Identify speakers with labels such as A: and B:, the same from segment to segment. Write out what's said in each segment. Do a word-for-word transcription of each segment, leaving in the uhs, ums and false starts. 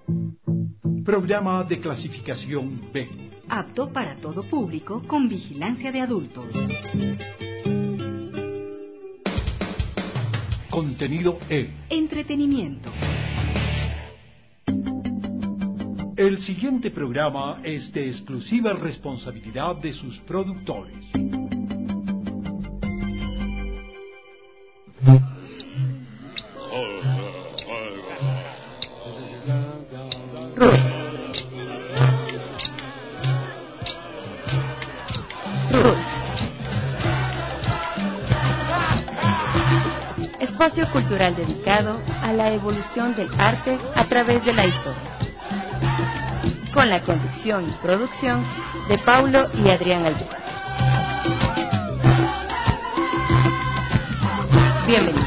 A: Programa de clasificación B.
B: Apto para todo público con vigilancia de adultos.
A: Contenido E.
B: Entretenimiento.
A: El siguiente programa es de exclusiva responsabilidad de sus productores.
C: Espacio cultural dedicado a la evolución del arte a través de la historia. Con la conducción y producción de Paulo y Adrián Albuja. Bienvenidos.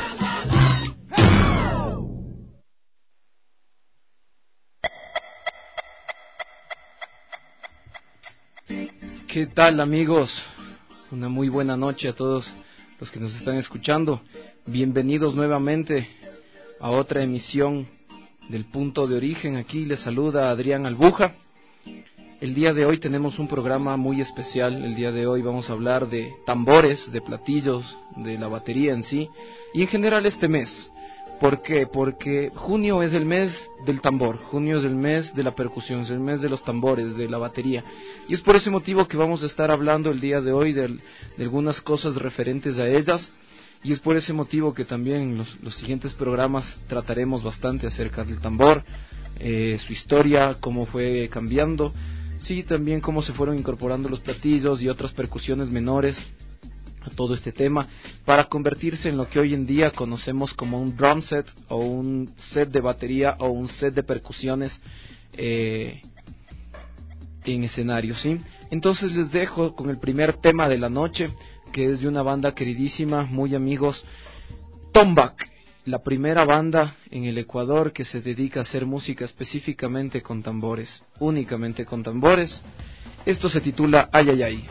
D: ¿Qué tal, amigos? Una muy buena noche a todos los que nos están escuchando. Bienvenidos nuevamente a otra emisión del Punto de Origen. Aquí les saluda Adrián Albuja. El día de hoy tenemos un programa muy especial. El día de hoy vamos a hablar de tambores, de platillos, de la batería en sí, y en general este mes. ¿Por qué? Porque junio es el mes del tambor, junio es el mes de la percusión, es el mes de los tambores, de la batería. Y es por ese motivo que vamos a estar hablando el día de hoy de, de algunas cosas referentes a ellas. Y es por ese motivo que también los, los siguientes programas trataremos bastante acerca del tambor, eh, su historia, cómo fue cambiando, sí, también cómo se fueron incorporando los platillos y otras percusiones menores a todo este tema, para convertirse en lo que hoy en día conocemos como un drum set, o un set de batería, o un set de percusiones eh, en escenario, ¿sí? Entonces les dejo con el primer tema de la noche, que es de una banda queridísima, muy amigos, Tombak, la primera banda en el Ecuador que se dedica a hacer música específicamente con tambores, únicamente con tambores. Esto se titula Ay Ay Ay.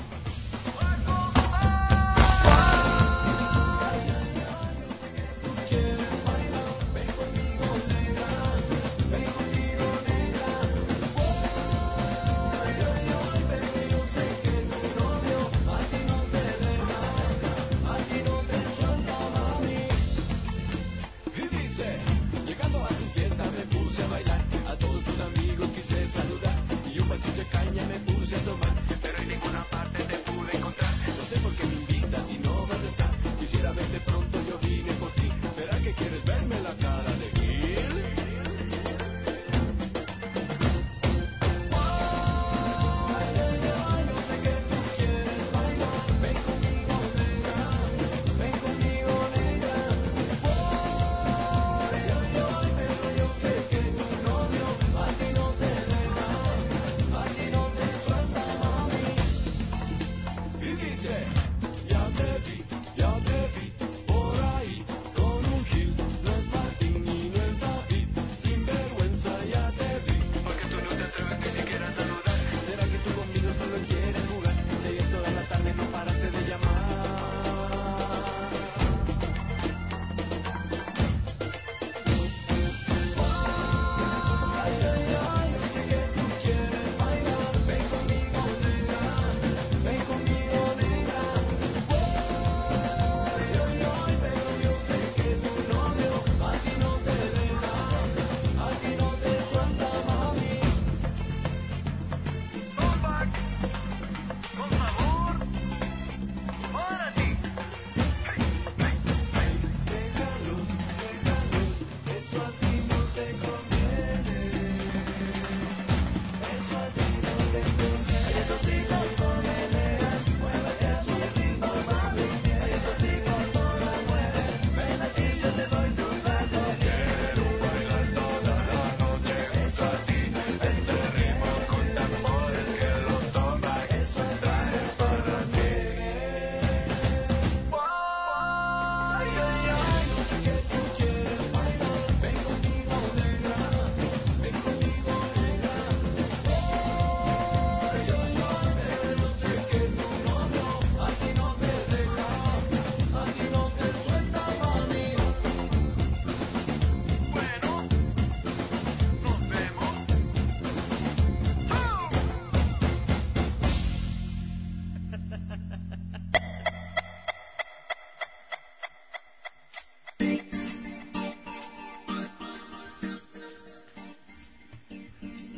E: Caña me puse a tomar, pero en ninguna parte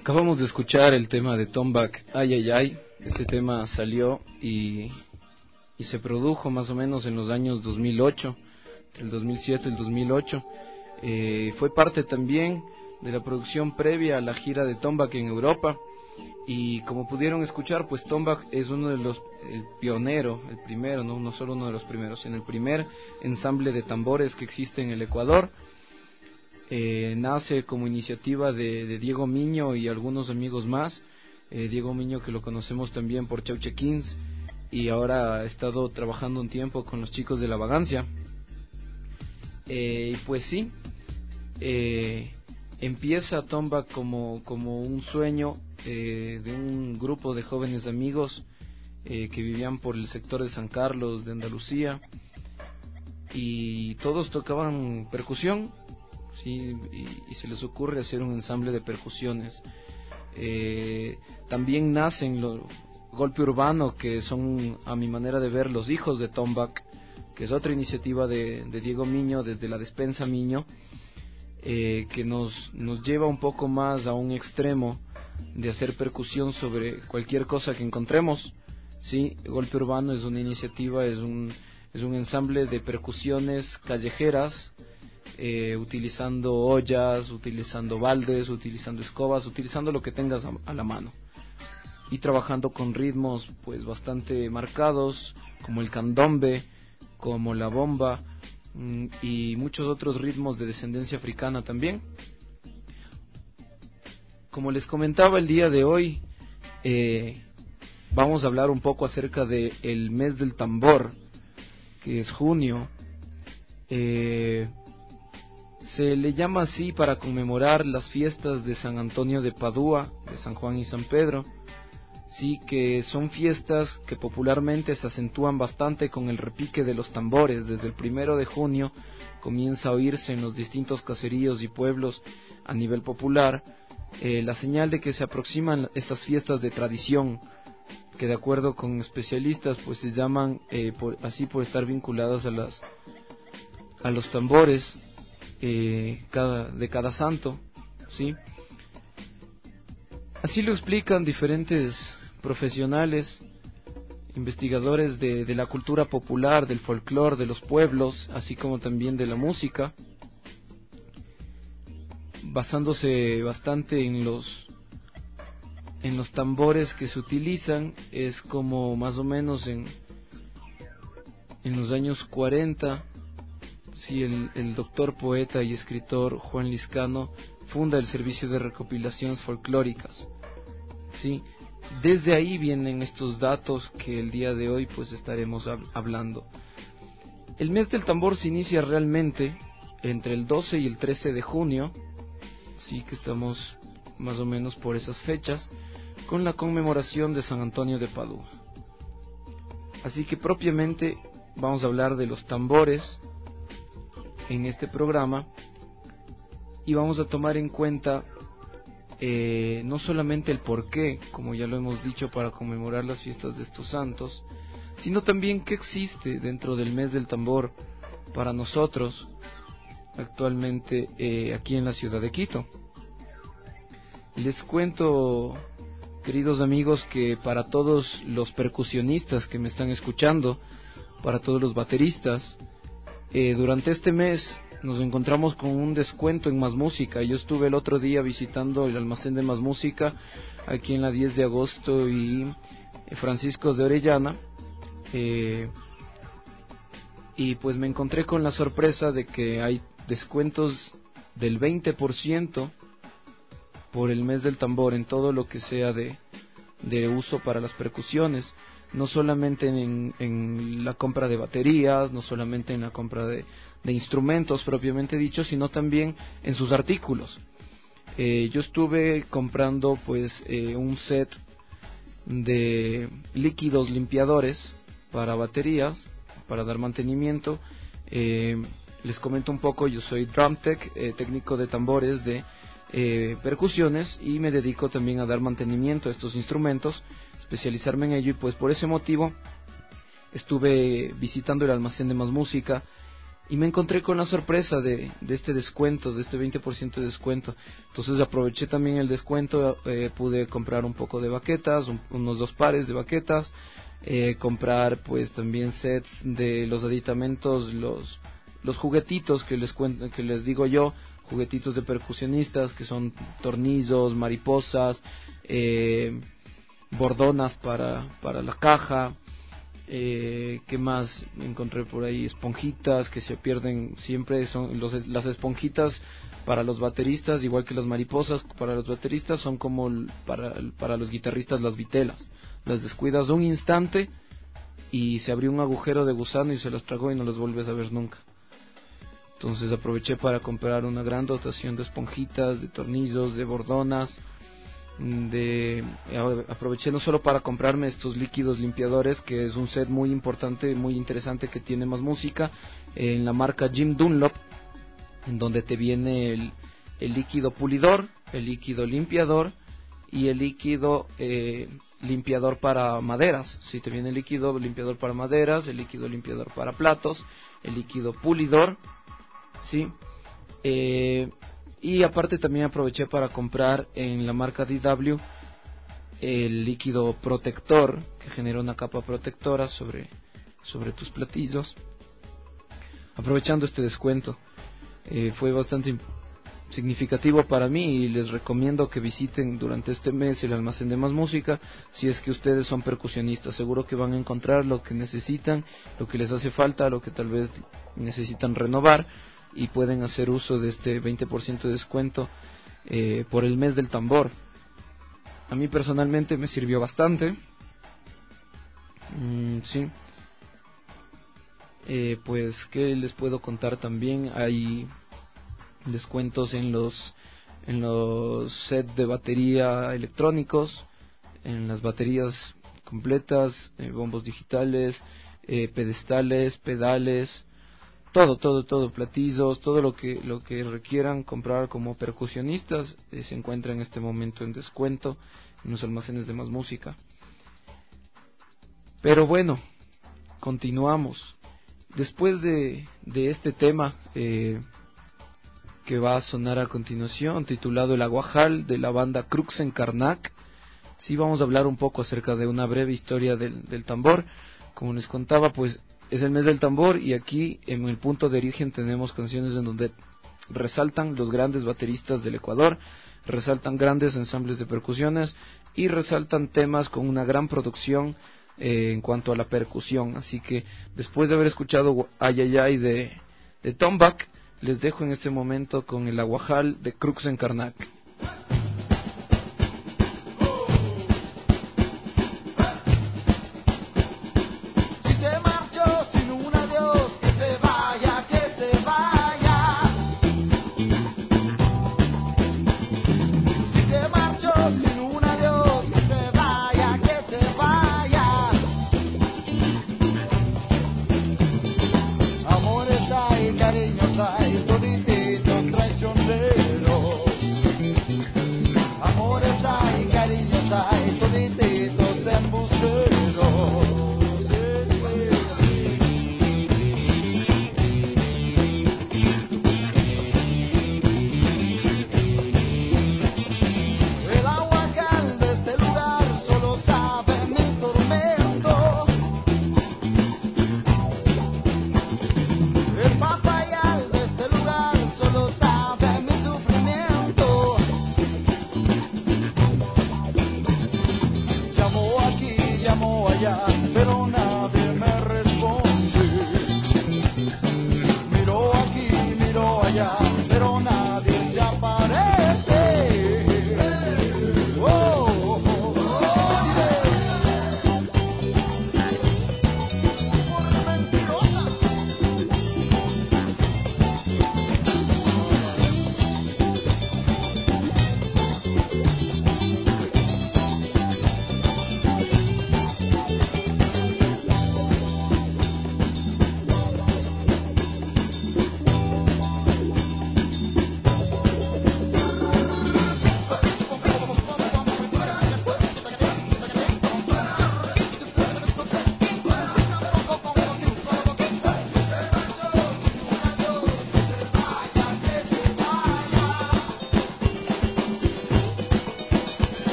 D: Acabamos de escuchar el tema de Tombak, Ay Ay Ay. Este tema salió y, y se produjo más o menos en los años dos mil ocho, el dos mil siete y el dos mil ocho. Eh, fue parte también de la producción previa a la gira de Tombak en Europa. Y como pudieron escuchar, pues Tombak es uno de los, el pionero, el primero, no, no solo uno de los primeros, sino el primer ensamble de tambores que existe en el Ecuador. Eh, nace como iniciativa de, de Diego Miño y algunos amigos más. eh, Diego Miño, que lo conocemos también por Chauche Kings, y ahora ha estado trabajando un tiempo con los chicos de La Vagancia. Eh, y pues sí, eh, empieza Tombak como, como un sueño eh, de un grupo de jóvenes amigos eh, que vivían por el sector de San Carlos, de Andalucía, y todos tocaban percusión. Sí, y, y se les ocurre hacer un ensamble de percusiones. Eh, también nacen los Golpe Urbano, que son, a mi manera de ver, los hijos de Tombak, que es otra iniciativa de, de Diego Miño, desde la Despensa Miño, eh, que nos, nos lleva un poco más a un extremo de hacer percusión sobre cualquier cosa que encontremos. Sí, Golpe Urbano es una iniciativa, es un, es un ensamble de percusiones callejeras, Eh, utilizando ollas, utilizando baldes, utilizando escobas, utilizando lo que tengas a, a la mano, y trabajando con ritmos pues bastante marcados, como el candombe, como la bomba, mmm, y muchos otros ritmos de descendencia africana también. Como les comentaba, el día de hoy eh, vamos a hablar un poco acerca de el mes del tambor, que es junio. eh, Se le llama así para conmemorar las fiestas de San Antonio de Padua, de San Juan y San Pedro, sí, que son fiestas que popularmente se acentúan bastante con el repique de los tambores. Desde el primero de junio comienza a oírse en los distintos caseríos y pueblos a nivel popular eh, la señal de que se aproximan estas fiestas de tradición, que de acuerdo con especialistas pues se llaman eh, por, así por estar vinculadas a las a los tambores Eh, cada, de cada santo, ¿sí? Así lo explican diferentes profesionales, investigadores de, de la cultura popular, del folclore de los pueblos, así como también de la música, basándose bastante en los en los tambores que se utilizan. Es como más o menos en en los años cuarenta. Sí, el, el doctor, poeta y escritor Juan Liscano funda el Servicio de Recopilaciones Folclóricas. Sí, desde ahí vienen estos datos que el día de hoy pues estaremos hab- hablando. El mes del tambor se inicia realmente entre el doce y el trece de junio, sí, que estamos más o menos por esas fechas, con la conmemoración de San Antonio de Padua. Así que propiamente vamos a hablar de los tambores en este programa, y vamos a tomar en cuenta eh, no solamente el porqué, como ya lo hemos dicho, para conmemorar las fiestas de estos santos, sino también qué existe dentro del mes del tambor para nosotros actualmente eh, aquí en la ciudad de Quito. Les cuento, queridos amigos, que para todos los percusionistas que me están escuchando, para todos los bateristas, Eh, durante este mes nos encontramos con un descuento en Más Música. Yo estuve el otro día visitando el almacén de Más Música aquí en la diez de agosto y eh, Francisco de Orellana, eh, y pues me encontré con la sorpresa de que hay descuentos del veinte por ciento por el mes del tambor en todo lo que sea de, de uso para las percusiones. No solamente en, en la compra de baterías, no solamente en la compra de, de instrumentos propiamente dicho, sino también en sus artículos. Eh, yo estuve comprando pues eh, un set de líquidos limpiadores para baterías, para dar mantenimiento. Eh, les comento un poco, yo soy drum tech, eh, técnico de tambores de eh, percusiones, y me dedico también a dar mantenimiento a estos instrumentos, especializarme en ello, y pues por ese motivo estuve visitando el almacén de Más Música y me encontré con la sorpresa de, de este descuento, de este veinte por ciento de descuento. Entonces aproveché también el descuento, eh, pude comprar un poco de baquetas, un, unos dos pares de baquetas, eh, comprar pues también sets de los aditamentos, los los juguetitos que les cuento, que les digo yo, juguetitos de percusionistas, que son tornillos, mariposas, eh, bordonas para, para la caja. Eh, ¿Qué más encontré por ahí? Esponjitas que se pierden siempre, son los, las esponjitas para los bateristas, igual que las mariposas para los bateristas, son como el, para, para los guitarristas las vitelas. Las descuidas un instante y se abrió un agujero de gusano y se las tragó y no las vuelves a ver nunca. Entonces aproveché para comprar una gran dotación de esponjitas, de tornillos, de bordonas, de aproveché no solo para comprarme estos líquidos limpiadores, que es un set muy importante, muy interesante, que tiene Más Música, en la marca Jim Dunlop, en donde te viene el, el líquido pulidor, el líquido limpiador y el líquido eh, limpiador para maderas. Sí, te viene el líquido limpiador para maderas, el líquido limpiador para platos, el líquido pulidor, sí. Eh, y aparte también aproveché para comprar en la marca D W el líquido protector, que genera una capa protectora sobre, sobre tus platillos, aprovechando este descuento. Eh, fue bastante significativo para mí y les recomiendo que visiten durante este mes el almacén de Más Música si es que ustedes son percusionistas. Seguro que van a encontrar lo que necesitan, lo que les hace falta, lo que tal vez necesitan renovar, y pueden hacer uso de este veinte por ciento de descuento eh, por el mes del tambor. A mí personalmente me sirvió bastante. Mm, sí. Eh, pues, ¿qué les puedo contar también? Hay descuentos en los en los sets de batería electrónicos, en las baterías completas, eh, bombos digitales, eh, pedestales, pedales, todo, todo, todo, platillos, todo lo que lo que requieran comprar como percusionistas eh, se encuentra en este momento en descuento en los almacenes de Más Música. Pero bueno, continuamos. Después de, de este tema eh, que va a sonar a continuación, titulado El Aguajal, de la banda Crux en Karnak, sí vamos a hablar un poco acerca de una breve historia del, del tambor. Como les contaba, pues es el mes del tambor, y aquí en el punto de origen tenemos canciones en donde resaltan los grandes bateristas del Ecuador, resaltan grandes ensambles de percusiones y resaltan temas con una gran producción eh, en cuanto a la percusión. Así que después de haber escuchado Ay Ay Ay de, de Tombak, les dejo en este momento con El Aguajal de Crux en Karnak.
E: Cariños hay, toditito traicionero.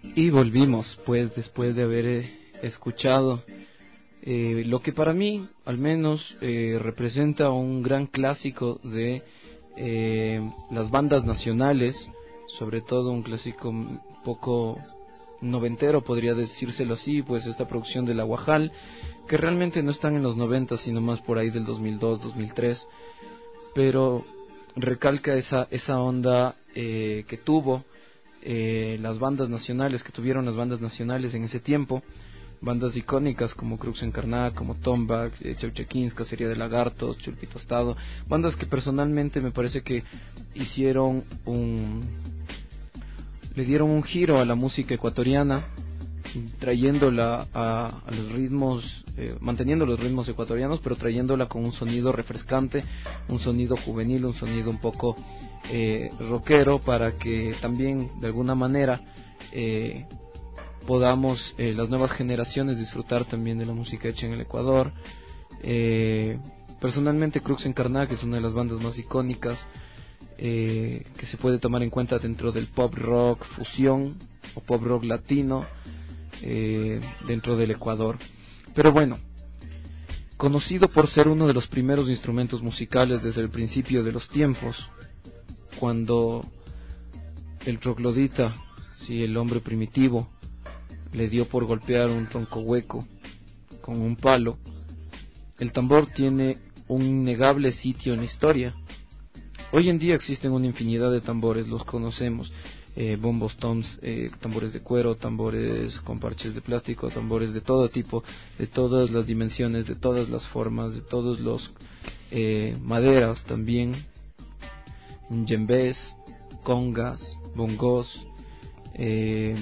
D: Y volvimos, pues, después de haber eh, escuchado eh, lo que para mí, al menos, eh, representa un gran clásico de eh, las bandas nacionales, sobre todo un clásico un poco noventero, podría decírselo así, pues esta producción de La Guajal, que realmente no están en los noventa, sino más por ahí del dos mil dos, dos mil tres, pero recalca esa, esa onda eh, que tuvo Eh, las bandas nacionales, que tuvieron las bandas nacionales en ese tiempo, bandas icónicas como Crux Encarnada, como Tombak, eh, Chauchaquins, Cacería de Lagartos, Chulpi Tostado, bandas que personalmente me parece que hicieron un, le dieron un giro a la música ecuatoriana, trayéndola a, a los ritmos, eh, manteniendo los ritmos ecuatorianos, pero trayéndola con un sonido refrescante, un sonido juvenil, un sonido un poco eh, rockero, para que también de alguna manera eh, podamos eh, las nuevas generaciones disfrutar también de la música hecha en el Ecuador. Eh, personalmente Crux Encarnada, que es una de las bandas más icónicas eh, que se puede tomar en cuenta dentro del pop rock fusión o pop rock latino eh, dentro del Ecuador. Pero bueno, conocido por ser uno de los primeros instrumentos musicales desde el principio de los tiempos, cuando el troglodita, sí, el hombre primitivo, le dio por golpear un tronco hueco con un palo, el tambor tiene un innegable sitio en la historia. Hoy en día existen una infinidad de tambores, los conocemos, eh, bombos, toms, eh, tambores de cuero, tambores con parches de plástico, tambores de todo tipo, de todas las dimensiones, de todas las formas, de todos los eh, maderas también, djembés, congas, bongos, eh,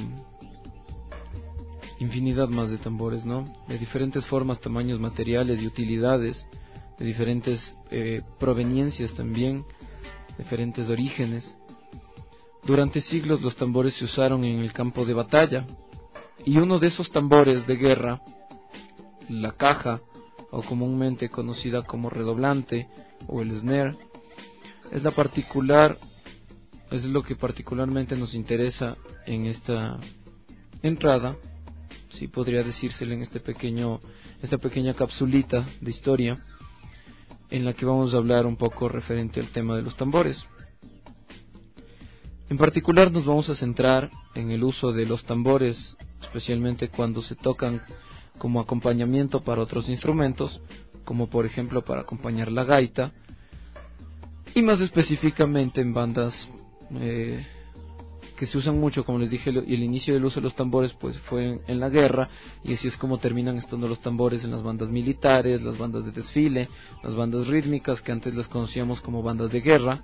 D: infinidad más de tambores, ¿no? De diferentes formas, tamaños, materiales y utilidades, de diferentes eh, proveniencias también, diferentes orígenes. Durante siglos los tambores se usaron en el campo de batalla, y uno de esos tambores de guerra, la caja, o comúnmente conocida como redoblante o el snare, es la particular, es lo que particularmente nos interesa en esta entrada, si sí, podría decírselo, en este pequeño, esta pequeña capsulita de historia, en la que vamos a hablar un poco referente al tema de los tambores. En particular nos vamos a centrar en el uso de los tambores, especialmente cuando se tocan como acompañamiento para otros instrumentos, como por ejemplo para acompañar la gaita, y más específicamente en bandas eh, que se usan mucho, como les dije, y el inicio del uso de los tambores pues fue en, en la guerra, y así es como terminan estando los tambores en las bandas militares, las bandas de desfile, las bandas rítmicas, que antes las conocíamos como bandas de guerra,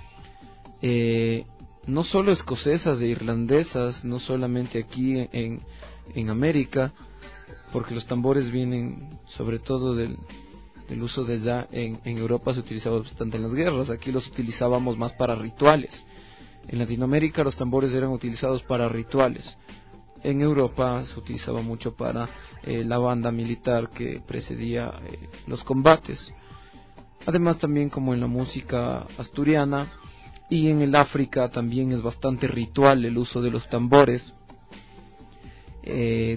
D: eh, no solo escocesas e irlandesas, no solamente aquí en, en América, porque los tambores vienen sobre todo del, del uso de allá en, en Europa. Se utilizaba bastante en las guerras, aquí los utilizábamos más para rituales. En Latinoamérica los tambores eran utilizados para rituales. En Europa se utilizaba mucho para eh, la banda militar que precedía eh, los combates. Además también, como en la música asturiana y en el África, también es bastante ritual el uso de los tambores. Eh,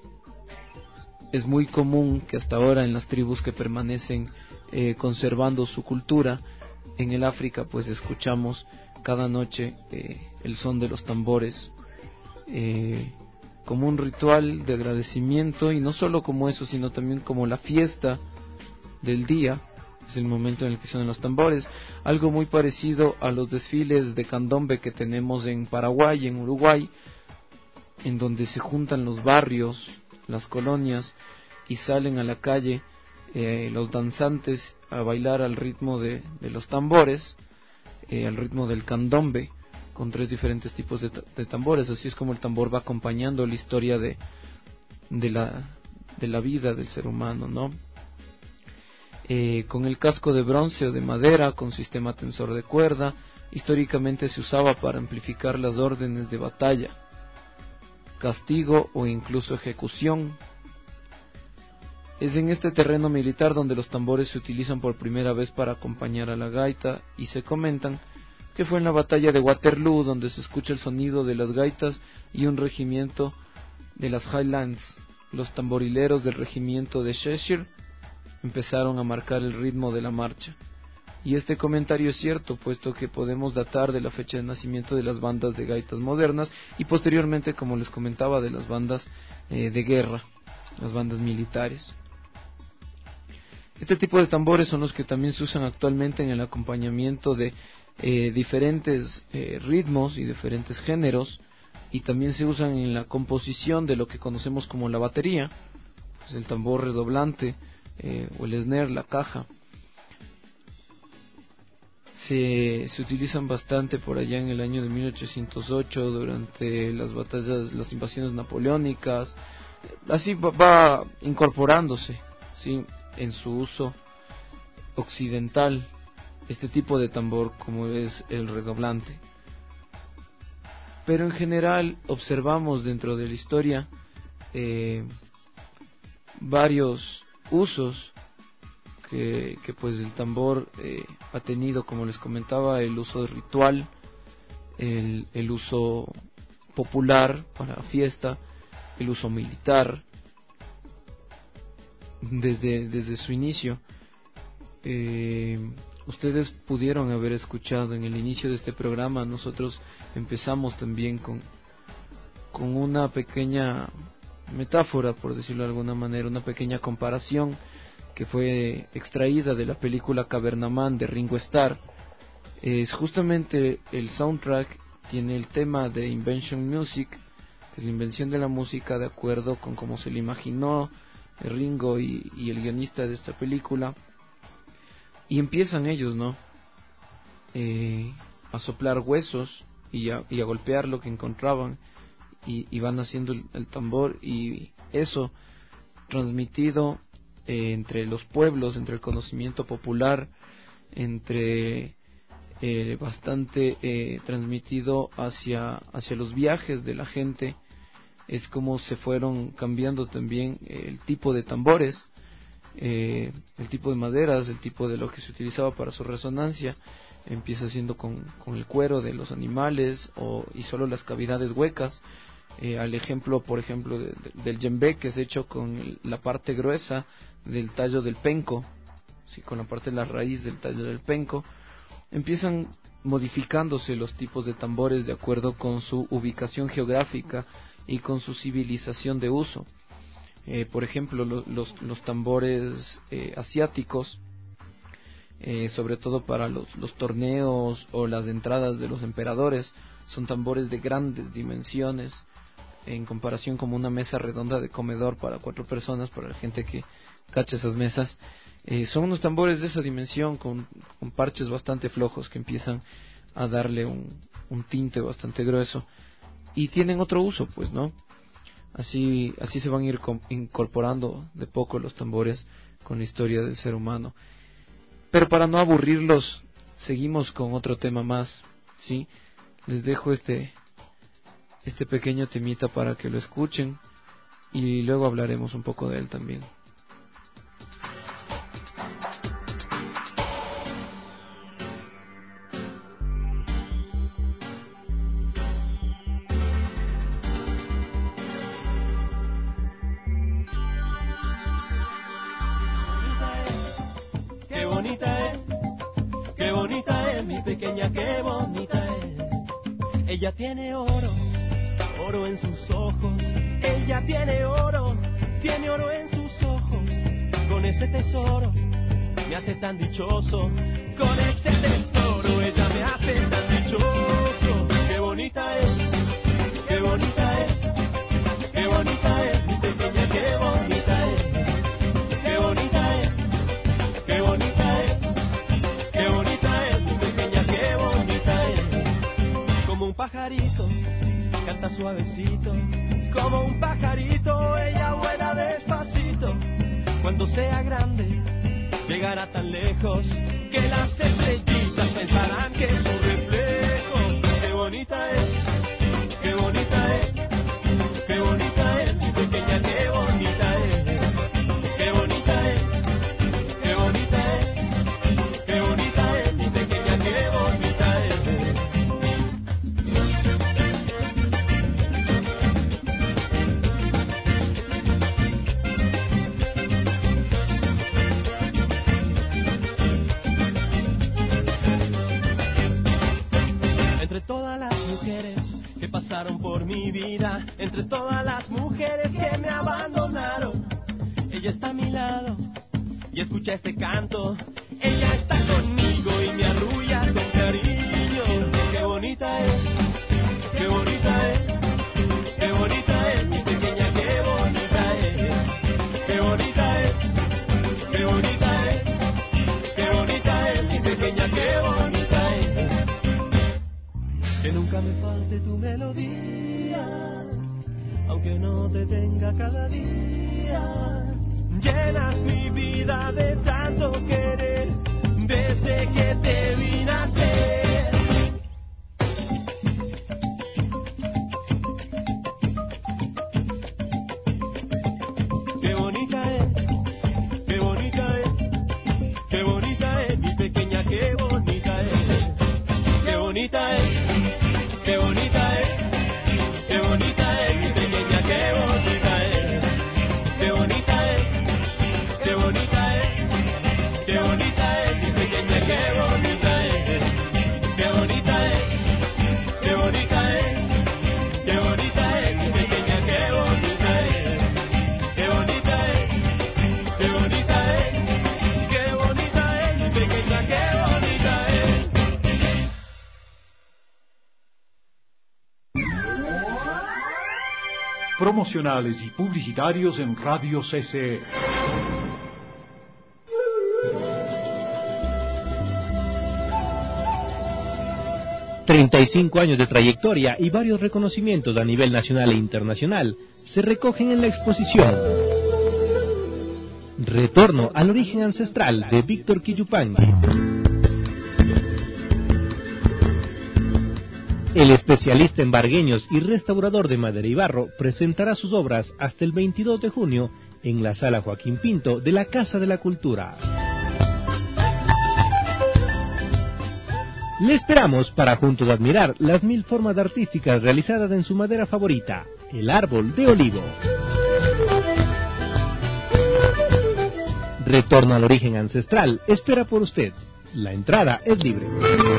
D: es muy común que hasta ahora en las tribus que permanecen eh, conservando su cultura, en el África pues escuchamos cada noche eh, el son de los tambores eh, como un ritual de agradecimiento, y no solo como eso, sino también como la fiesta del día. Es el momento en el que suenan los tambores, algo muy parecido a los desfiles de candombe que tenemos en Paraguay y en Uruguay, en donde se juntan los barrios, las colonias, y salen a la calle eh, los danzantes a bailar al ritmo de, de los tambores, eh, al ritmo del candombe, con tres diferentes tipos de, de tambores. Así es como el tambor va acompañando la historia de, de, la, de la vida del ser humano, ¿no? Eh, con el casco de bronce o de madera, con sistema tensor de cuerda, históricamente se usaba para amplificar las órdenes de batalla, castigo o incluso ejecución. Es en este terreno militar donde los tambores se utilizan por primera vez para acompañar a la gaita, y se comentan que fue en la batalla de Waterloo, donde se escucha el sonido de las gaitas y un regimiento de las Highlands. Los tamborileros del regimiento de Cheshire empezaron a marcar el ritmo de la marcha. Y este comentario es cierto, puesto que podemos datar de la fecha de nacimiento de las bandas de gaitas modernas y posteriormente, como les comentaba, de las bandas eh, de guerra, las bandas militares. Este tipo de tambores son los que también se usan actualmente en el acompañamiento de eh, diferentes eh, ritmos y diferentes géneros, y también se usan en la composición de lo que conocemos como la batería, pues el tambor redoblante eh, o el snare, la caja. Se, se utilizan bastante por allá en el año de mil ochocientos ocho durante las batallas, las invasiones napoleónicas. Así va, va incorporándose, ¿sí?, en su uso occidental este tipo de tambor, como es el redoblante. Pero en general observamos dentro de la historia eh, varios usos que, que pues el tambor eh, ha tenido, como les comentaba, el uso ritual, el, el uso popular para fiesta, el uso militar. Desde, desde su inicio, eh, ustedes pudieron haber escuchado en el inicio de este programa, nosotros empezamos también con, con una pequeña metáfora, por decirlo de alguna manera, una pequeña comparación que fue extraída de la película Cavernaman de Ringo Starr. Es justamente el soundtrack, tiene el tema de Invention Music, que es la invención de la música de acuerdo con cómo se le imaginó Ringo y, y el guionista de esta película, y empiezan ellos, ¿no? Eh, a soplar huesos y a, y a golpear lo que encontraban, y, y van haciendo el, el tambor, y eso transmitido eh, entre los pueblos, entre el conocimiento popular, entre eh, bastante eh, transmitido hacia, hacia los viajes de la gente. Es como se fueron cambiando también eh, el tipo de tambores, eh, el tipo de maderas, el tipo de lo que se utilizaba para su resonancia. Empieza siendo con, con el cuero de los animales o, y solo las cavidades huecas, eh, al ejemplo, por ejemplo, de, de, del djembe, que es hecho con el, la parte gruesa del tallo del penco, ¿sí?, con la parte de la raíz del tallo del penco. Empiezan modificándose los tipos de tambores de acuerdo con su ubicación geográfica y con su civilización de uso. Eh, por ejemplo, lo, los, los tambores eh, asiáticos, eh, sobre todo para los, los torneos o las entradas de los emperadores, son tambores de grandes dimensiones, en comparación como una mesa redonda de comedor para cuatro personas, para la gente que cacha esas mesas. Eh, son unos tambores de esa dimensión con, con parches bastante flojos que empiezan a darle un, un tinte bastante grueso. Y tienen otro uso, pues, ¿no? Así, así se van a ir incorporando de poco los tambores con la historia del ser humano. Pero para no aburrirlos, seguimos con otro tema más, ¿sí? Les dejo este, este pequeño temita para que lo escuchen y luego hablaremos un poco de él también.
E: Ella tiene oro, oro en sus ojos. Ella tiene oro, tiene oro en sus ojos. Con ese tesoro me hace tan dichoso. Con ese tesoro ella me hace tan dichoso. Qué bonita es, qué bonita es, qué bonita es mi pequeña, qué bonita es, qué bonita es, qué bonita es, qué bonita es mi pequeña, qué bonita es. Como un pajarito, canta suavecito. Como un pajarito, ella vuela despacito. Cuando sea grande, llegará tan lejos que las estrellitas pensarán que es su reflejo. Qué bonita es, qué bonita es, qué bonita es mi pequeña, qué bonita es, qué bonita es, qué bonita es, qué bonita es mi pequeña, qué bonita es. pasaron por mi vida, entre todas las mujeres que me abandonaron. Ella está a mi lado y escucha este canto. Ella está conmigo y me arrulla con cariño. Qué bonita es, qué bonita es, qué bonita es mi pequeña, qué bonita es, qué bonita es, qué bonita es, qué bonita es mi pequeña, qué bonita es. Que nunca me falte tu melodía, aunque no te tenga cada día. Llenas mi vida de tanto querer, desde que te vi nacer. Qué bonita es, qué bonita es, qué bonita es mi pequeña, qué bonita es, qué bonita es, qué bonita es, qué bonita es mi pequeña, qué bonita es, qué bonita es. Qué bonita es, qué bonita es mi pequeña, qué bonita es, qué bonita es, qué bonita es, qué bonita es mi pequeña, qué bonita es, qué bonita es, qué bonita es, qué bonita es mi pequeña, qué bonita es.
A: Promocionales y publicitarios en Radio C C E.
F: treinta y cinco años de trayectoria y varios reconocimientos a nivel nacional e internacional se recogen en la exposición Retorno al origen ancestral de Víctor Quillupangui. El especialista en vargueños y restaurador de madera y barro presentará sus obras hasta el veintidós de junio en la Sala Joaquín Pinto de la Casa de la Cultura. Le esperamos para juntos admirar las mil formas artísticas realizadas en su madera favorita, el árbol de olivo. Retorno al origen ancestral espera por usted. La entrada es libre.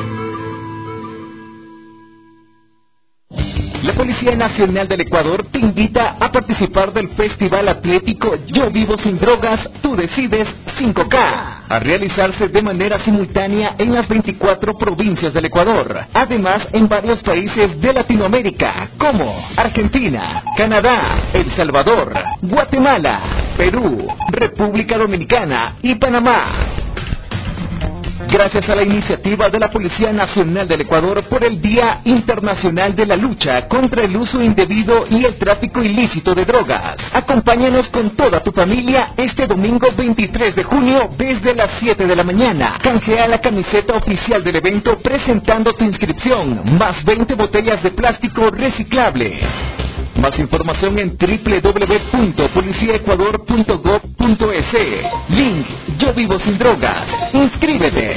G: La Policía Nacional del Ecuador te invita a participar del Festival Atlético Yo Vivo Sin Drogas, Tú Decides cinco K, a realizarse de manera simultánea en las veinticuatro provincias del Ecuador, además en varios países de Latinoamérica, como Argentina, Canadá, El Salvador, Guatemala, Perú, República Dominicana y Panamá. Gracias a la iniciativa de la Policía Nacional del Ecuador por el Día Internacional de la Lucha contra el Uso Indebido y el Tráfico Ilícito de Drogas. Acompáñanos con toda tu familia este domingo veintitrés de junio desde las siete de la mañana. Canjea la camiseta oficial del evento presentando tu inscripción, más veinte botellas de plástico reciclable. Más información en doble u doble u doble u punto policía ecuador punto gob punto es. Link Yo Vivo Sin Drogas. Inscríbete.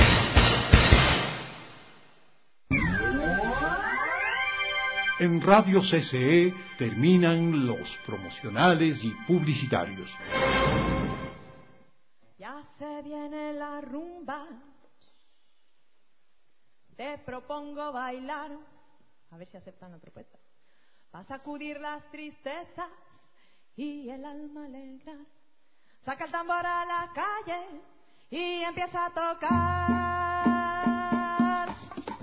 A: En Radio C C E terminan los promocionales y publicitarios.
H: Ya se viene la rumba. Te propongo bailar. A ver si aceptan la propuesta. Va a sacudir las tristezas y el alma alegrar. Saca el tambor a la calle y empieza a tocar.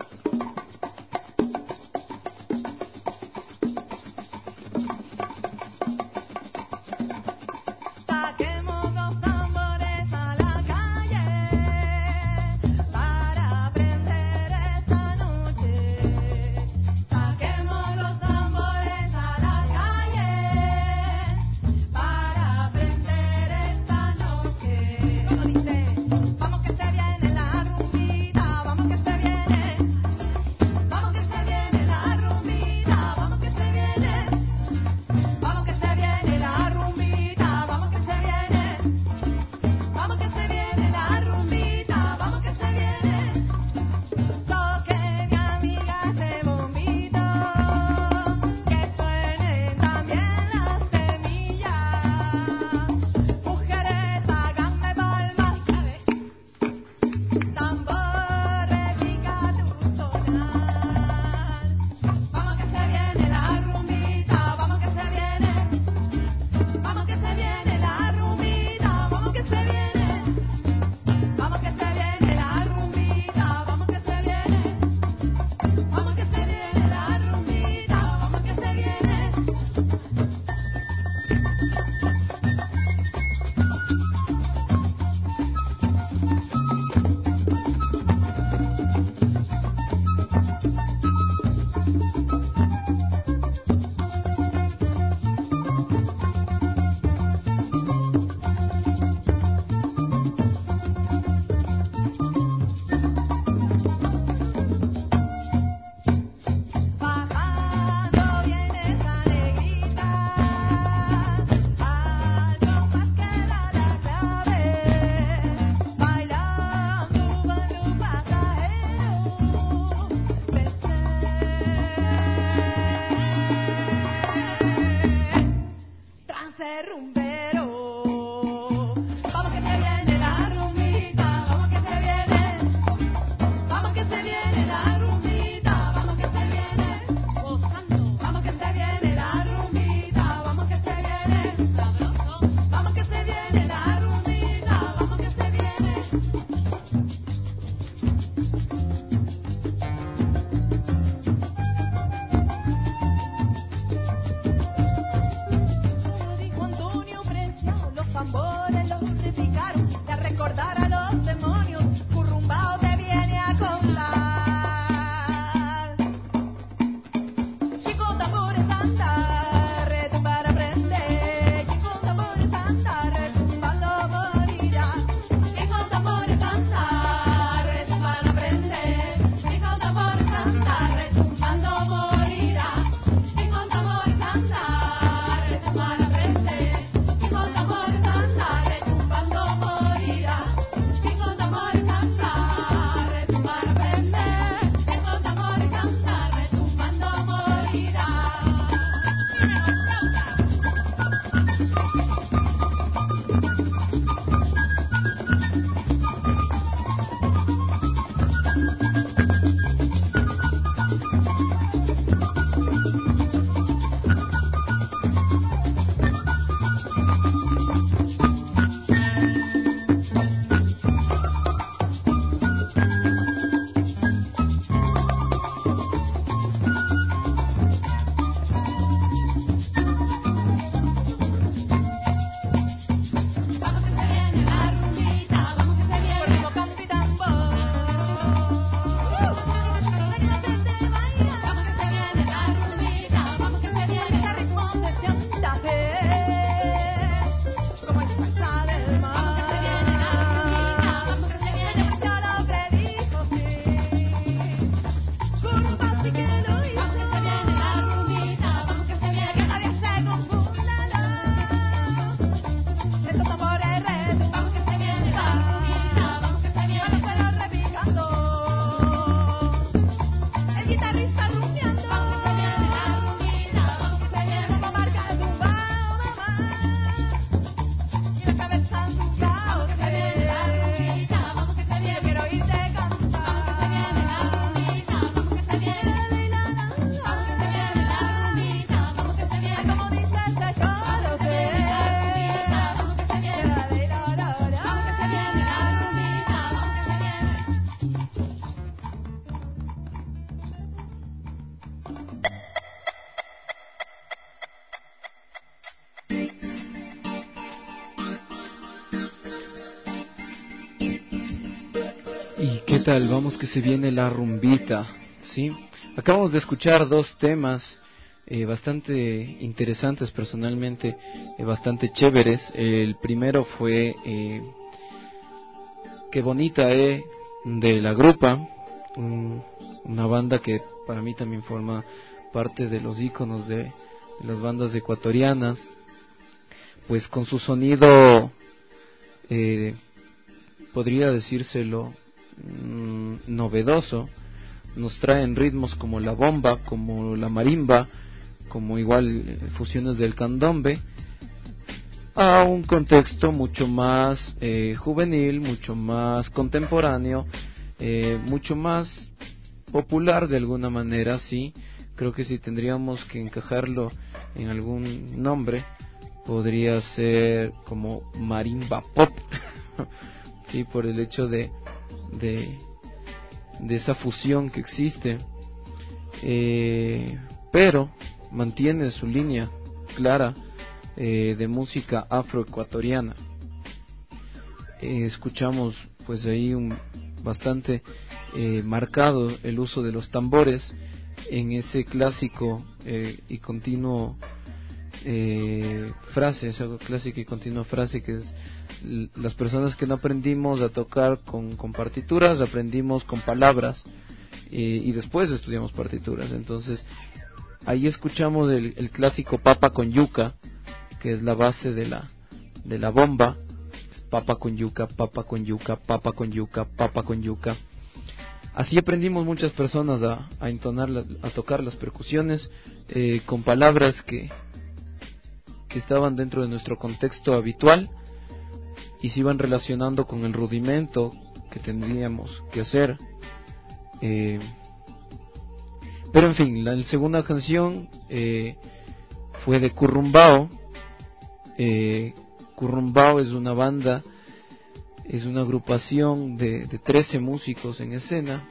H: Saquemos los tambores a la calle para prender esta noche. Saquemos los tambores a la calle para prender esta noche. Como dice, vamos que se viene la rumba.
D: tal? Vamos que se viene la rumbita, ¿sí? Acabamos de escuchar dos temas eh, bastante interesantes, personalmente eh, bastante chéveres. El primero fue eh, Qué bonita, eh, de La Grupa, un, una banda que para mí también forma parte de los íconos de, de las bandas ecuatorianas, pues con su sonido, eh, podría decírselo, mmm, novedoso. Nos traen ritmos como la bomba, como la marimba, como igual eh, fusiones del candombe, a un contexto mucho más eh, juvenil, mucho más contemporáneo, eh, mucho más popular de alguna manera, sí. Creo que si tendríamos que encajarlo en algún nombre, podría ser como marimba pop, sí, por el hecho de, de, de esa fusión que existe, eh, pero mantiene su línea clara eh, de música afroecuatoriana. Eh, escuchamos pues ahí un bastante eh, marcado el uso de los tambores en ese clásico eh, y continuo eh, frase, esa clásica y continua frase que es: las personas que no aprendimos a tocar con, con partituras, aprendimos con palabras, eh, y después estudiamos partituras. Entonces ahí escuchamos el, el clásico papa con yuca, que es la base de la de la bomba. Es papa con yuca, papa con yuca, papa con yuca, papa con yuca. Así aprendimos muchas personas a, a entonar, la, a tocar las percusiones eh, con palabras que, que estaban dentro de nuestro contexto habitual y se iban relacionando con el rudimento que tendríamos que hacer. Eh, pero en fin, la, la segunda canción eh, fue de Currumbao. Eh, Currumbao es una banda, es una agrupación de, de trece músicos en escena,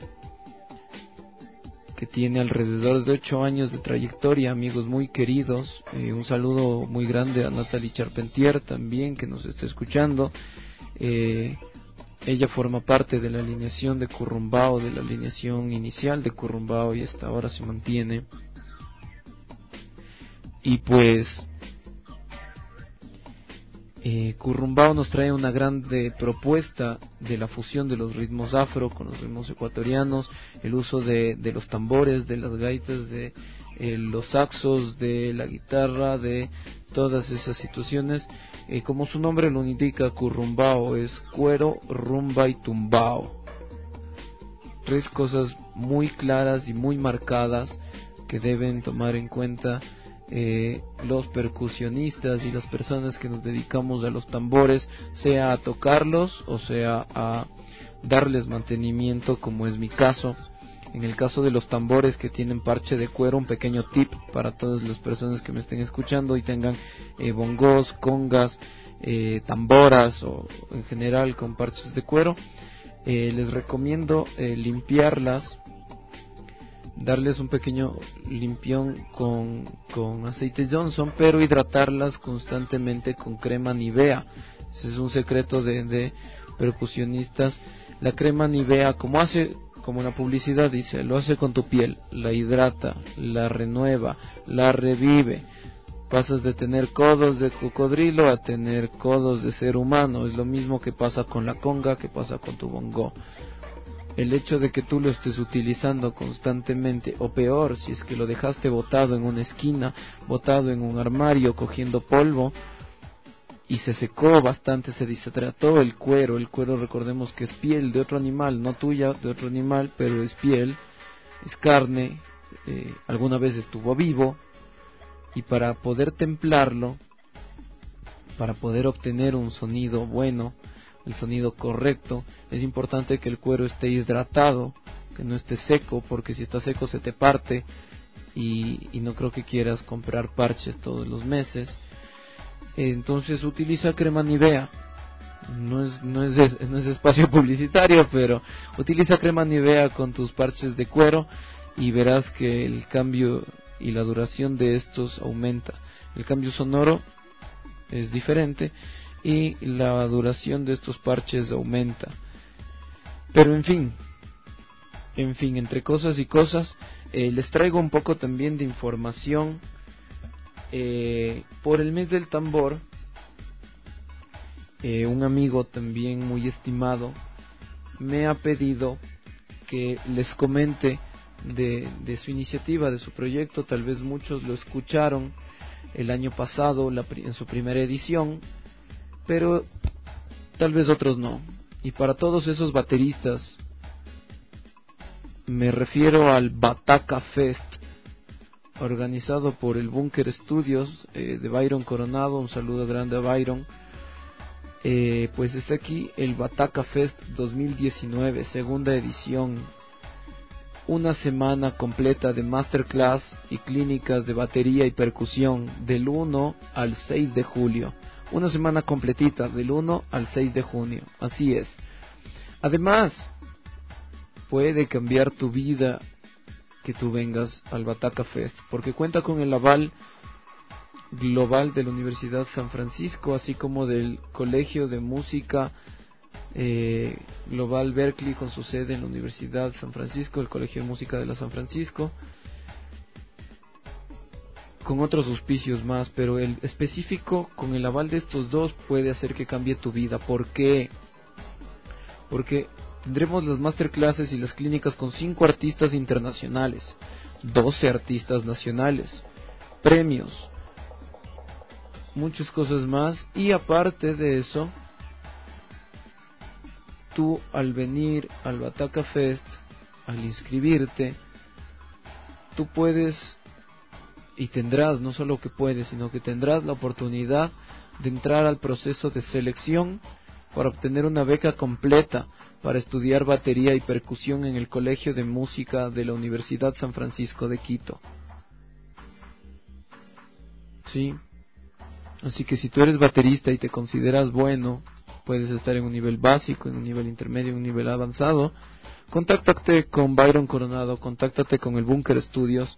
D: que tiene alrededor de ocho años de trayectoria, amigos muy queridos. Eh, un saludo muy grande a Natalie Charpentier también, que nos está escuchando. Eh, ella forma parte de la alineación de Currumbao, de la alineación inicial de Currumbao, y hasta ahora se mantiene. Y pues Eh, Currumbao nos trae una grande propuesta de la fusión de los ritmos afro con los ritmos ecuatorianos, el uso de, de los tambores, de las gaitas, de eh, los saxos, de la guitarra, de todas esas situaciones. Eh, como su nombre lo indica, Currumbao es cuero, rumba y tumbao. Tres cosas muy claras y muy marcadas que deben tomar en cuenta Eh, los percusionistas y las personas que nos dedicamos a los tambores, sea a tocarlos o sea a darles mantenimiento, como es mi caso. En el caso de los tambores que tienen parche de cuero, un pequeño tip para todas las personas que me estén escuchando y tengan eh, bongos, congas, eh, tamboras o en general con parches de cuero, eh, les recomiendo eh, limpiarlas, darles un pequeño limpión con, con aceite Johnson, pero hidratarlas constantemente con crema Nivea. Ese es un secreto de, de percusionistas. La crema Nivea, como hace, como la publicidad dice, lo hace con tu piel, la hidrata, la renueva, la revive. Pasas de tener codos de cocodrilo a tener codos de ser humano. Es lo mismo que pasa con la conga, que pasa con tu bongo. El hecho de que tú lo estés utilizando constantemente, o peor, si es que lo dejaste botado en una esquina, botado en un armario, cogiendo polvo, y se secó bastante, se deshidrató el cuero. El cuero, recordemos que es piel de otro animal, no tuya, de otro animal, pero es piel, es carne, eh, alguna vez estuvo vivo, y para poder templarlo, para poder obtener un sonido bueno, el sonido correcto, es importante que el cuero esté hidratado, que no esté seco, porque si está seco se te parte y, y no creo que quieras comprar parches todos los meses. Entonces utiliza crema Nivea. No es, no es, no es espacio publicitario, pero utiliza crema Nivea con tus parches de cuero y verás que el cambio y la duración de estos aumenta. El cambio sonoro es diferente y la duración de estos parches aumenta. Pero en fin, En fin, entre cosas y cosas, eh, les traigo un poco también de información. Eh, por el mes del tambor, eh, un amigo también muy estimado me ha pedido que les comente de, de su iniciativa, de su proyecto. Tal vez muchos lo escucharon el año pasado la, en su primera edición, pero tal vez otros no. Y para todos esos bateristas me refiero al Bataca Fest, organizado por el Búnker Studios eh, de Byron Coronado. Un saludo grande a Byron. Eh, pues está aquí el Bataca Fest dos mil diecinueve, segunda edición. Una semana completa de masterclass y clínicas de batería y percusión del uno al seis de julio. Una semana completita del uno al seis de junio. Así es. Además, puede cambiar tu vida que tú vengas al Bataca Fest, porque cuenta con el aval global de la Universidad San Francisco, así como del Colegio de Música eh, Global Berkeley, con su sede en la Universidad San Francisco, el Colegio de Música de la San Francisco, con otros auspicios más, pero el específico con el aval de estos dos puede hacer que cambie tu vida. ¿Por qué? Porque tendremos las masterclasses y las clínicas con cinco artistas internacionales, doce artistas nacionales, premios, muchas cosas más. Y aparte de eso, tú al venir al Bataca Fest, al inscribirte, tú puedes y tendrás, no solo que puedes, sino que tendrás la oportunidad de entrar al proceso de selección para obtener una beca completa para estudiar batería y percusión en el Colegio de Música de la Universidad San Francisco de Quito. Sí. Así que si tú eres baterista y te consideras bueno, puedes estar en un nivel básico, en un nivel intermedio, en un nivel avanzado, contáctate con Byron Coronado, contáctate con el Búnker Studios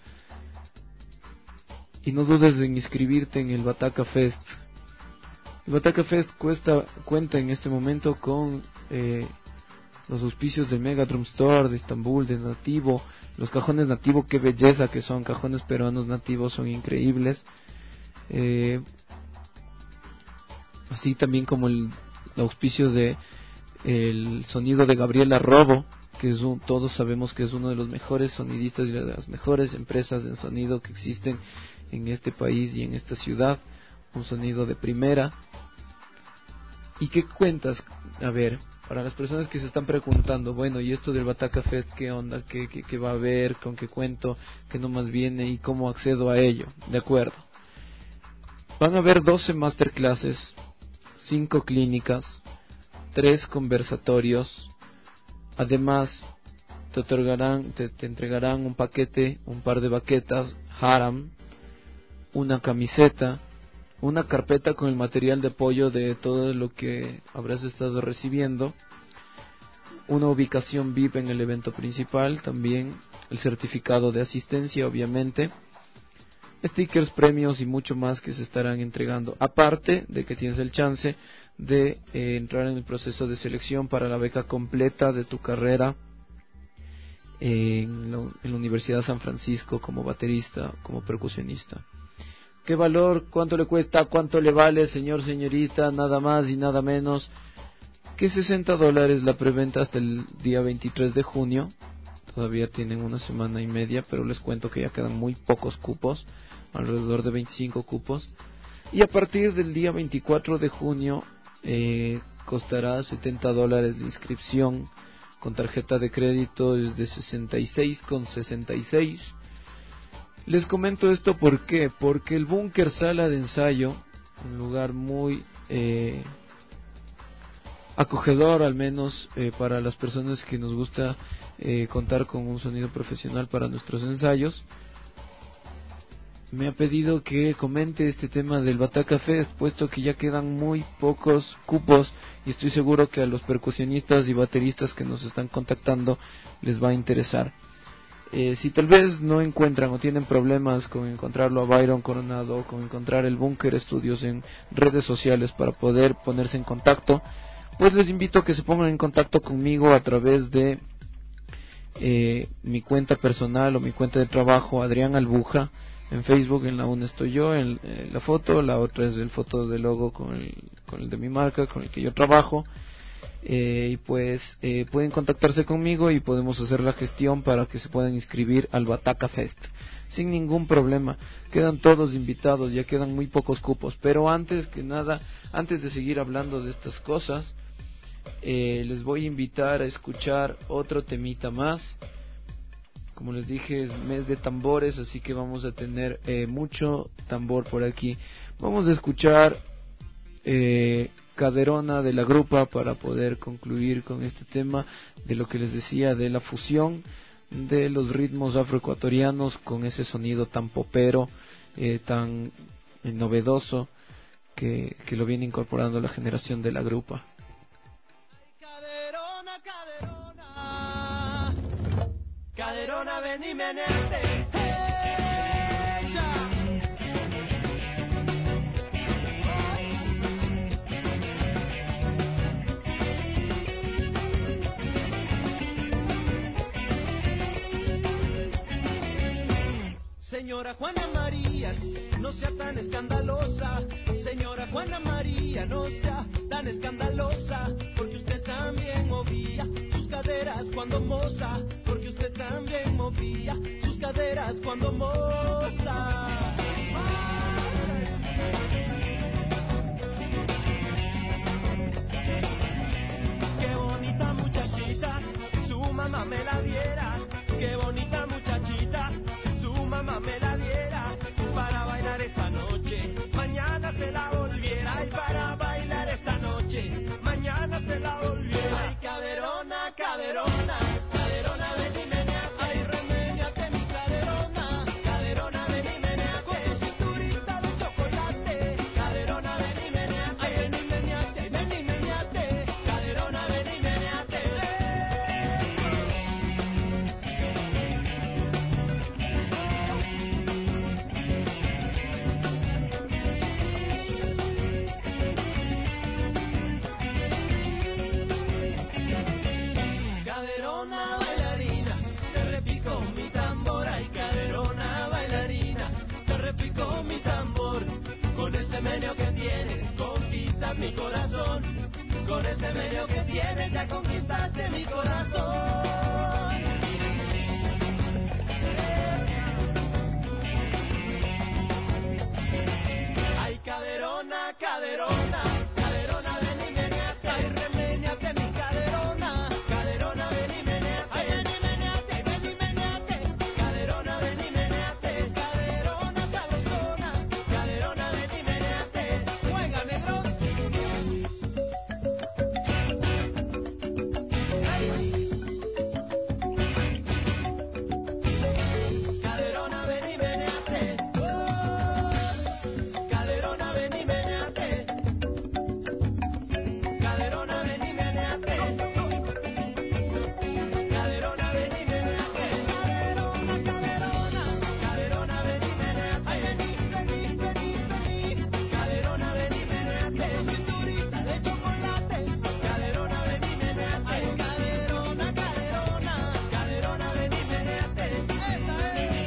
D: y no dudes en inscribirte en el Bataca Fest. El Bataca Fest cuesta, cuenta en este momento con eh, los auspicios del Mega Drum Store de Estambul, de Nativo, los cajones Nativo, qué belleza que son, cajones peruanos nativos, son increíbles. Eh, así también como el, el auspicio de el sonido de Gabriela Robo, que es un, todos sabemos que es uno de los mejores sonidistas y de las mejores empresas de sonido que existen en este país y en esta ciudad, un sonido de primera. ¿Y qué cuentas? A ver, para las personas que se están preguntando, bueno, ¿y esto del Bataca Fest qué onda? ¿Qué, qué, qué va a haber? ¿Con qué cuento? ¿Qué nomás viene? ¿Y cómo accedo a ello? De acuerdo. Van a haber doce masterclasses, cinco clínicas, tres conversatorios. Además, te otorgarán, te, te entregarán un paquete, un par de baquetas, Haram, una camiseta, una carpeta con el material de apoyo de todo lo que habrás estado recibiendo, una ubicación V I P en el evento principal, también el certificado de asistencia, obviamente, stickers, premios y mucho más que se estarán entregando, aparte de que tienes el chance de eh, entrar en el proceso de selección para la beca completa de tu carrera en la, en la Universidad San Francisco como baterista, como percusionista. ¿Qué valor? ¿Cuánto le cuesta? ¿Cuánto le vale, señor, señorita? Nada más y nada menos que sesenta dólares la preventa hasta el día veintitrés de junio. Todavía tienen una semana y media, pero les cuento que ya quedan muy pocos cupos, alrededor de veinticinco cupos. Y a partir del día veinticuatro de junio eh, costará setenta dólares la inscripción con tarjeta de crédito de sesenta y seis con sesenta y seis. Les comento esto ¿por qué? Porque el Búnker Sala de Ensayo, un lugar muy eh, acogedor, al menos eh, para las personas que nos gusta eh, contar con un sonido profesional para nuestros ensayos, me ha pedido que comente este tema del Bataca Fest, puesto que ya quedan muy pocos cupos y estoy seguro que a los percusionistas y bateristas que nos están contactando les va a interesar. Eh, si tal vez no encuentran o tienen problemas con encontrarlo a Byron Coronado o con encontrar el Búnker Studios en redes sociales para poder ponerse en contacto, pues les invito a que se pongan en contacto conmigo a través de eh, mi cuenta personal o mi cuenta de trabajo, Adrián Albuja, en Facebook. En la una estoy yo, en, en la foto, la otra es el foto del logo con el, con el de mi marca, con el que yo trabajo. Eh, y pues eh, pueden contactarse conmigo y podemos hacer la gestión para que se puedan inscribir al Bataca Fest sin ningún problema. Quedan todos invitados, ya quedan muy pocos cupos. Pero antes que nada, antes de seguir hablando de estas cosas, eh, les voy a invitar a escuchar otro temita más. Como les dije, es mes de tambores, así que vamos a tener eh, mucho tambor por aquí. Vamos a escuchar eh, Caderona de la Grupa para poder concluir con este tema de lo que les decía, de la fusión de los ritmos afroecuatorianos con ese sonido tan popero, eh, tan eh, novedoso que, que lo viene incorporando la generación de la Grupa.
E: Caderona, caderona, caderona, ven y meneate. Señora Juana María, no sea tan escandalosa. Señora Juana María, no sea tan escandalosa. Porque usted también movía sus caderas cuando moza. Porque usted también movía sus caderas cuando moza. Qué bonita muchachita, si su mamá me la diera. Qué bonita muchachita, mamá me la diera para bailar esta noche, mañana se la volviera. Y para bailar esta noche, mañana se la volviera. Ay, caderona, caderona, caderona, ven y meneate. Ay, remédiate mi caderona, caderona, ven y meneate. Con tu cinturita de chocolate, caderona, ven y meneate. Ay, ven y meneate, ven y meneate, caderona, ven y meneate. Caderona bailarina, te repico mi tambor. Ay, caderona bailarina, te repico mi tambor. Con ese meneo que tienes, conquistas mi corazón. Con ese meneo que tienes, ya conquistaste mi corazón. Ay, caderona, caderona, caderona, ven y meneate. Ay, remédiate mi caderona, caderona, ven y meneate. Ay, ven y meneate, ven y meneate, caderona, ven y meneate. Caderona sabrosona, caderona, ven y meneate. Juega, negro. Caderona, ven y meneate. Oh, caderona, ven y meneate. Caderona, ven y meneate. Caderona, ven y meneate. Caderona, caderona, caderona, ven y meneate. Ay, vení, vení, vení, vení. Caderona, ven y meneate. Tu cinturita de chocolate. Caderona, ven y meneate. Ay, caderona, caderona, caderona, ven y meneate. Esa es.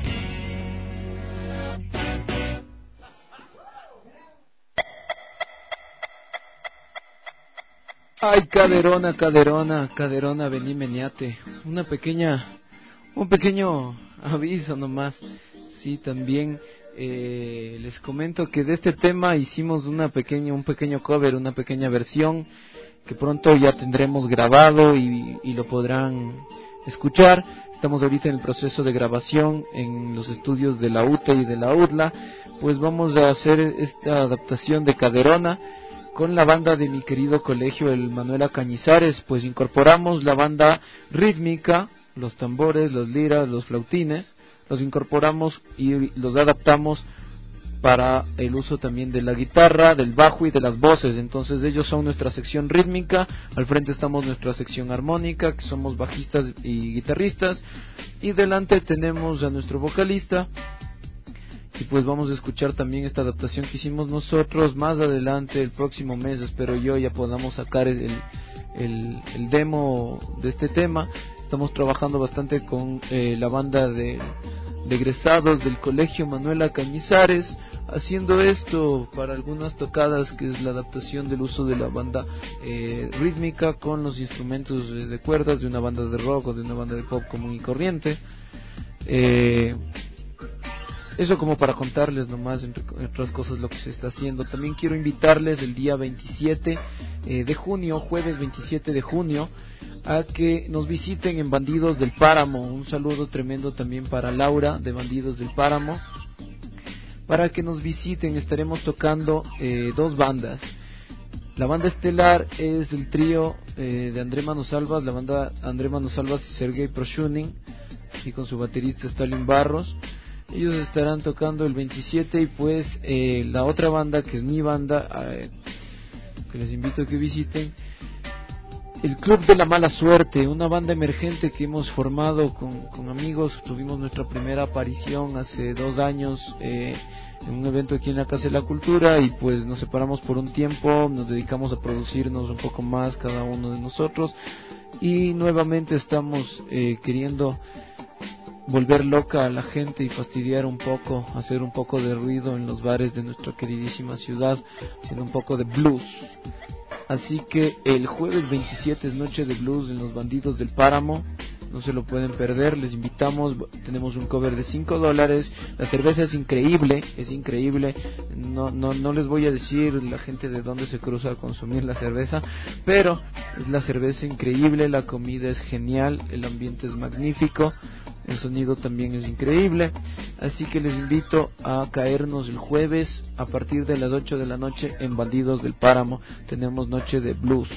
D: Ay, caderona, caderona, caderona, vení, meneate. Una pequeña, un pequeño aviso nomás. Sí, también eh, les comento que de este tema hicimos una pequeña, un pequeño cover, una pequeña versión que pronto ya tendremos grabado y, y lo podrán escuchar. Estamos ahorita en el proceso de grabación en los estudios de la U T E y de la U D L A. Pues vamos a hacer esta adaptación de Caderona con la banda de mi querido colegio, el Manuela Cañizares. Pues incorporamos la banda rítmica, los tambores, los liras, los flautines, los incorporamos y los adaptamos para el uso también de la guitarra, del bajo y de las voces. Entonces ellos son nuestra sección rítmica, al frente estamos nuestra sección armónica, que somos bajistas y guitarristas, y delante tenemos a nuestro vocalista. Y pues vamos a escuchar también esta adaptación que hicimos nosotros. Más adelante, el próximo mes, espero yo, ya podamos sacar el, el, el demo de este tema. Estamos trabajando bastante con eh, la banda de, de egresados del Colegio Manuela Cañizares, haciendo esto para algunas tocadas, que es la adaptación del uso de la banda eh, rítmica con los instrumentos de, de cuerdas de una banda de rock o de una banda de pop común y corriente. Eh, Eso como para contarles nomás, entre otras cosas, lo que se está haciendo. También quiero invitarles el día veintisiete eh, de junio, jueves veintisiete de junio, a que nos visiten en Bandidos del Páramo. Un saludo tremendo también para Laura de Bandidos del Páramo. Para que nos visiten, estaremos tocando eh, dos bandas. La banda estelar es el trío eh, de André Manosalvas, la banda André Manosalvas y Sergei Proshunin, y con su baterista Stalin Barros. Ellos estarán tocando el veintisiete, y pues eh, la otra banda, que es mi banda, eh, que les invito a que visiten, el Club de la Mala Suerte, una banda emergente que hemos formado con, con amigos. Tuvimos nuestra primera aparición hace dos años eh, en un evento aquí en la Casa de la Cultura, y pues nos separamos por un tiempo, nos dedicamos a producirnos un poco más cada uno de nosotros, y nuevamente estamos eh, queriendo volver loca a la gente y fastidiar un poco, hacer un poco de ruido en los bares de nuestra queridísima ciudad, haciendo un poco de blues. Así que el jueves veintisiete es noche de blues en los Bandidos del Páramo, no se lo pueden perder, les invitamos. Tenemos un cover de cinco dólares, la cerveza es increíble, es increíble, no, no, no les voy a decir la gente de dónde se cruza a consumir la cerveza, pero es la cerveza increíble, la comida es genial, el ambiente es magnífico, el sonido también es increíble, así que les invito a caernos el jueves a partir de las ocho de la noche en Bandidos del Páramo. Tenemos noche de blues.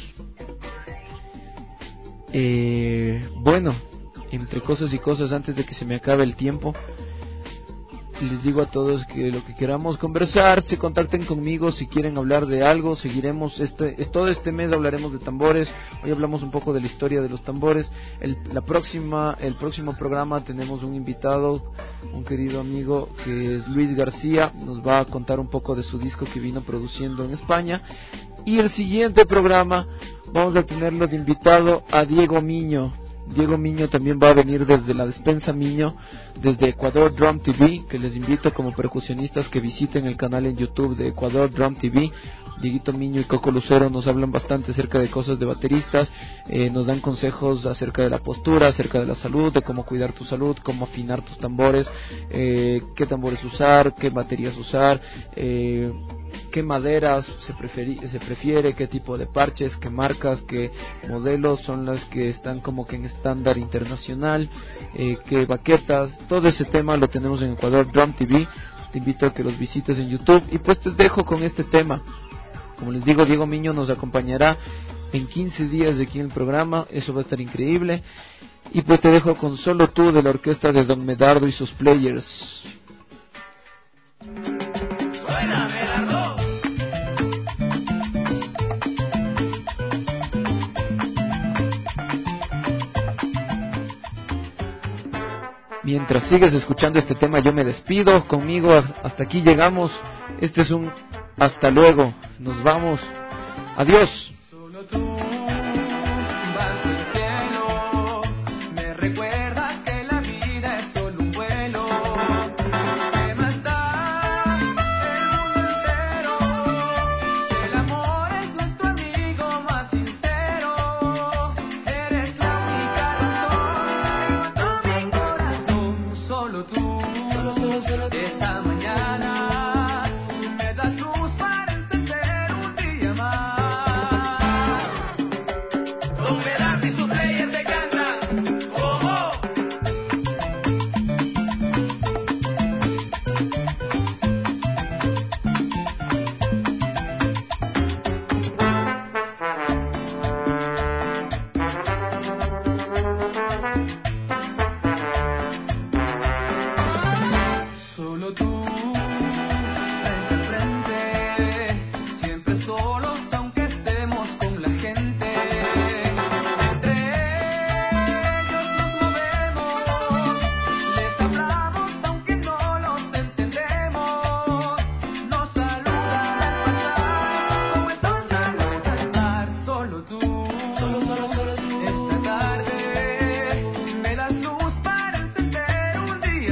D: Eh, bueno, entre cosas y cosas, antes de que se me acabe el tiempo, les digo a todos que lo que queramos conversar, se contacten conmigo si quieren hablar de algo. Seguiremos este, es, todo este mes hablaremos de tambores. Hoy hablamos un poco de la historia de los tambores. El, la próxima, el próximo programa tenemos un invitado, un querido amigo que es Luis García, nos va a contar un poco de su disco que vino produciendo en España. Y el siguiente programa vamos a tenerlo de invitado a Diego Miño. Diego Miño también va a venir desde la Despensa Miño, desde Ecuador Drum T V, que les invito como percusionistas que visiten el canal en YouTube de Ecuador Drum T V. Dieguito Miño y Coco Lucero nos hablan bastante acerca de cosas de bateristas, eh, nos dan consejos acerca de la postura, acerca de la salud, de cómo cuidar tu salud, cómo afinar tus tambores, eh, qué tambores usar, qué baterías usar, eh, qué maderas se, preferi- se prefiere, qué tipo de parches, qué marcas, qué modelos son las que están como que en estándar internacional, eh, qué baquetas. Todo ese tema lo tenemos en Ecuador Drum T V. Te invito a que los visites en YouTube, y pues te dejo con este tema. Como les digo, Diego Miño nos acompañará en quince días de aquí en el programa, eso va a estar increíble. Y pues te dejo con Solo Tú, de la orquesta de Don Medardo y sus Players. Mientras sigues escuchando este tema, yo me despido. Conmigo hasta aquí llegamos. Este es un hasta luego. Nos vamos. Adiós.
E: Solo tú, bajo el cielo, me recuerdas que la vida es solo un vuelo. ¿Qué más da el mundo entero? El amor es nuestro amigo más sincero. Eres la única razón que mató mi corazón. Solo tú, solo, solo, solo tú. Esta mañana me das luz para encender un día más.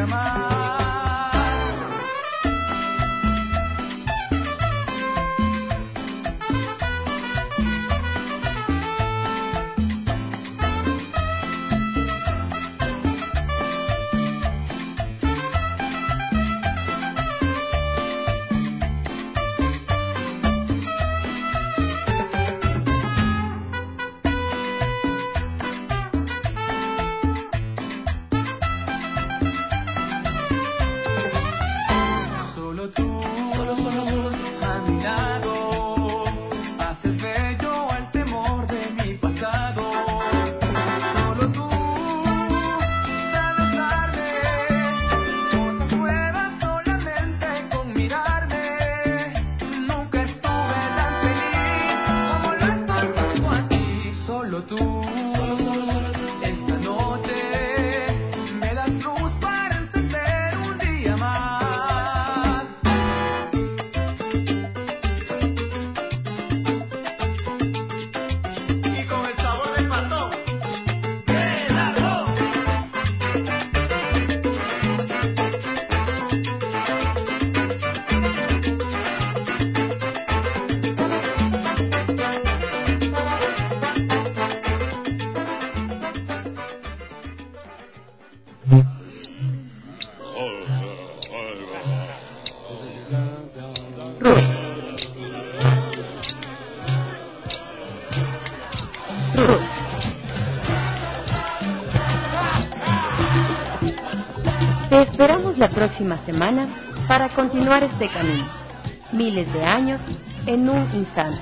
C: Te esperamos la próxima semana para continuar este camino. Miles de años en un instante.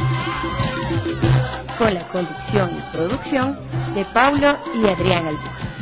C: Con la conducción y producción de Paulo y Adrián Albuja.